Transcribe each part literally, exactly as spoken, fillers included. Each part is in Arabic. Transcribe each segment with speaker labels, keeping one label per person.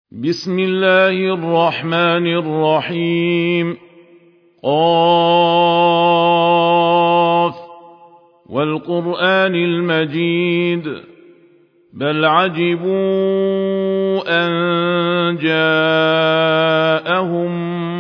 Speaker 1: بسم الله الرحمن الرحيم. قاف والقرآن المجيد بل عجبوا أن جاءهم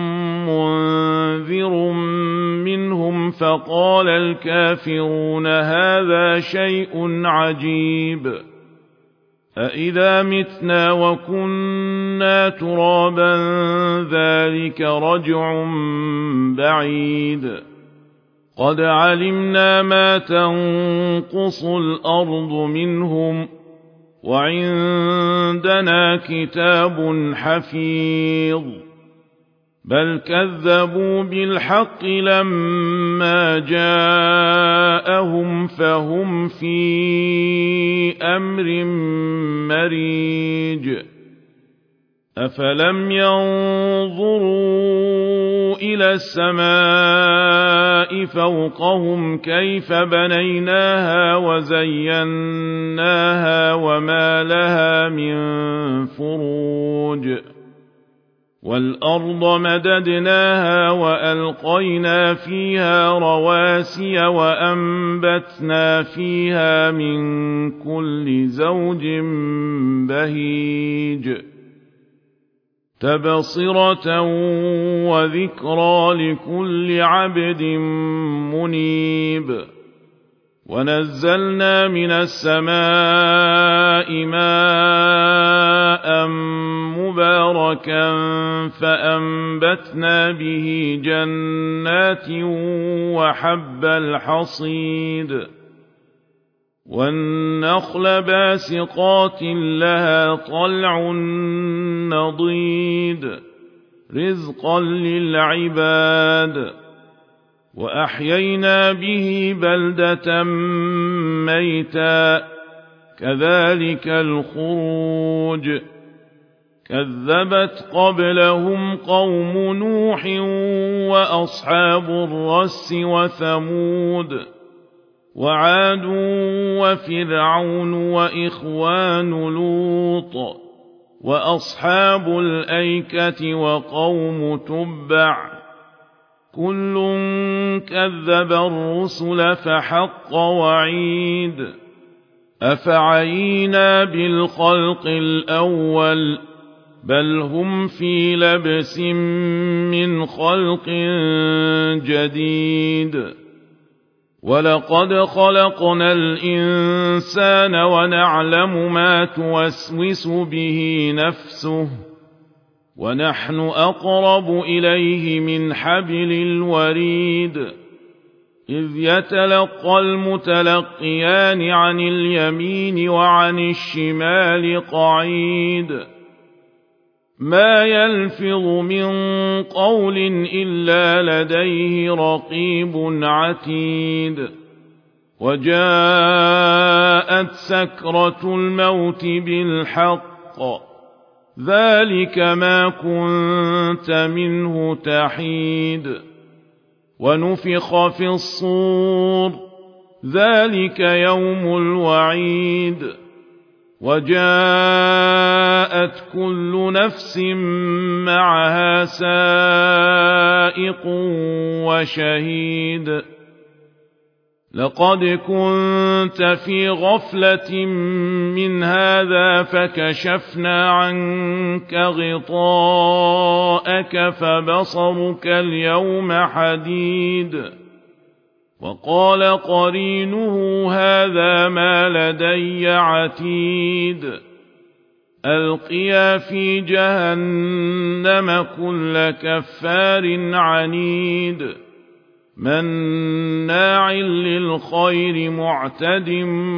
Speaker 1: منذر منهم فقال الكافرون هذا شيء عجيب أإذا متنا وكنا ترابا ذلك رجع بعيد قد علمنا ما تنقص الأرض منهم وعندنا كتاب حفيظ بل كذبوا بالحق لما جاءهم فهم في أمر مريج أفلم ينظروا إلى السماء فوقهم كيف بنيناها وزيناها وما لها من فروج والأرض مددناها وألقينا فيها رواسي وأنبتنا فيها من كل زوج بهيج تبصرة وذكرى لكل عبد منيب ونزلنا من السماء ماء مباركا فأنبتنا به جنات وحب الحصيد والنخل باسقات لها طلع نضيد رزقا للعباد وأحيينا به بلدة ميتا كذلك الخروج كذبت قبلهم قوم نوح وأصحاب الرس وثمود وعاد وفرعون وإخوان لوط وأصحاب الأيكة وقوم تبع كل كذب الرسل فحق وعيد أفعينا بالخلق الأول بل هم في لبس من خلق جديد ولقد خلقنا الإنسان ونعلم ما توسوس به نفسه ونحن أقرب إليه من حبل الوريد إذ يتلقى المتلقيان عن اليمين وعن الشمال قعيد ما يلفظ من قول إلا لديه رقيب عتيد وجاءت سكرة الموت بالحق ذلك ما كنت منه تحيد ونفخ في الصور ذلك يوم الوعيد وجاءت كل نفس معها سائق وشهيد لقد كنت في غفلة من هذا فكشفنا عنك غطاءك فبصرك اليوم حديد وقال قرينه هذا ما لدي عتيد ألقيا في جهنم كل كفار عنيد مناع للخير معتد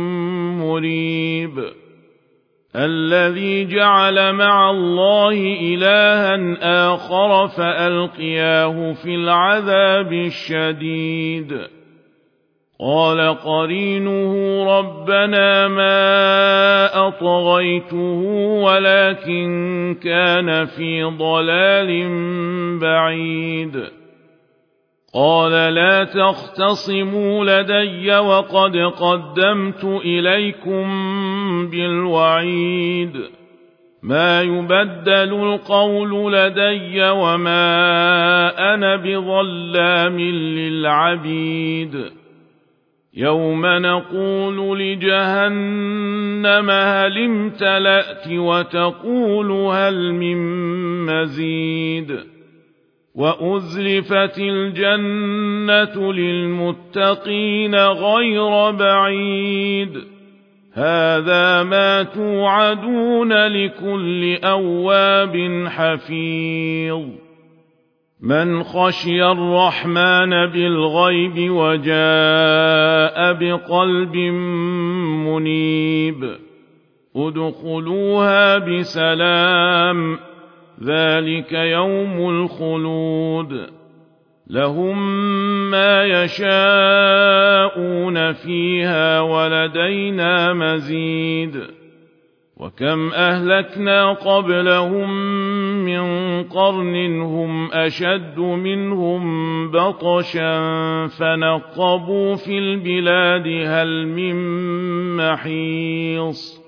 Speaker 1: مريب الذي جعل مع الله إلها آخر فألقياه في العذاب الشديد قال قرينه ربنا ما أطغيته ولكن كان في ضلال بعيد قال لا تختصموا لدي وقد قدمت إليكم بالوعيد ما يبدل القول لدي وما أنا بظلام للعبيد يوم نقول لجهنم هل امتلأت وتقول هل من مزيد وأزلفت الجنة للمتقين غير بعيد هذا ما توعدون لكل أواب حفيظ من خشي الرحمن بالغيب وجاء بقلب منيب ادخلوها بسلام ذلك يوم الخلود لهم ما يشاءون فيها ولدينا مزيد وكم أهلكنا قبلهم من قرن هم أشد منهم بطشا فنقبوا في البلاد هل من محيص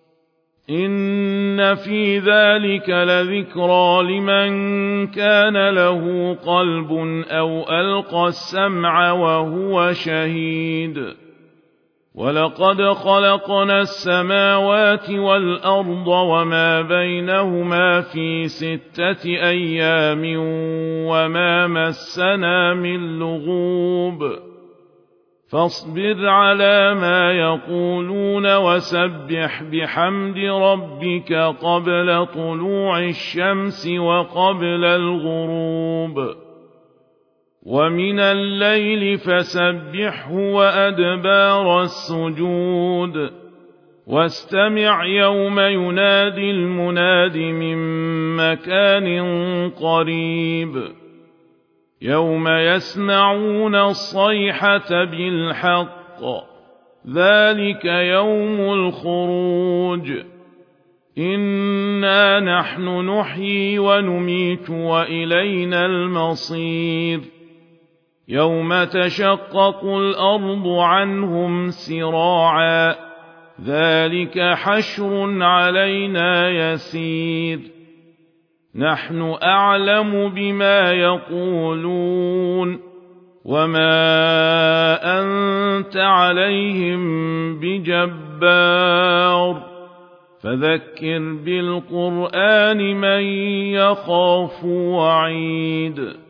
Speaker 1: إن في ذلك لذكرى لمن كان له قلب أو ألقى السمع وهو شهيد ولقد خلقنا السماوات والأرض وما بينهما في ستة أيام وما مسنا من لغوب فاصبر على ما يقولون وسبح بحمد ربك قبل طلوع الشمس وقبل الغروب ومن الليل فسبحه وأدبار السجود واستمع يوم ينادي المناد من مكان قريب يوم يسمعون الصيحة بالحق ذلك يوم الخروج إنا نحن نحيي ونميت وإلينا المصير يوم تشقق الأرض عنهم سراعا ذلك حشر علينا يسير نحن أعلم بما يقولون وما أنت عليهم بجبار فذكر بالقرآن من يخاف وعيد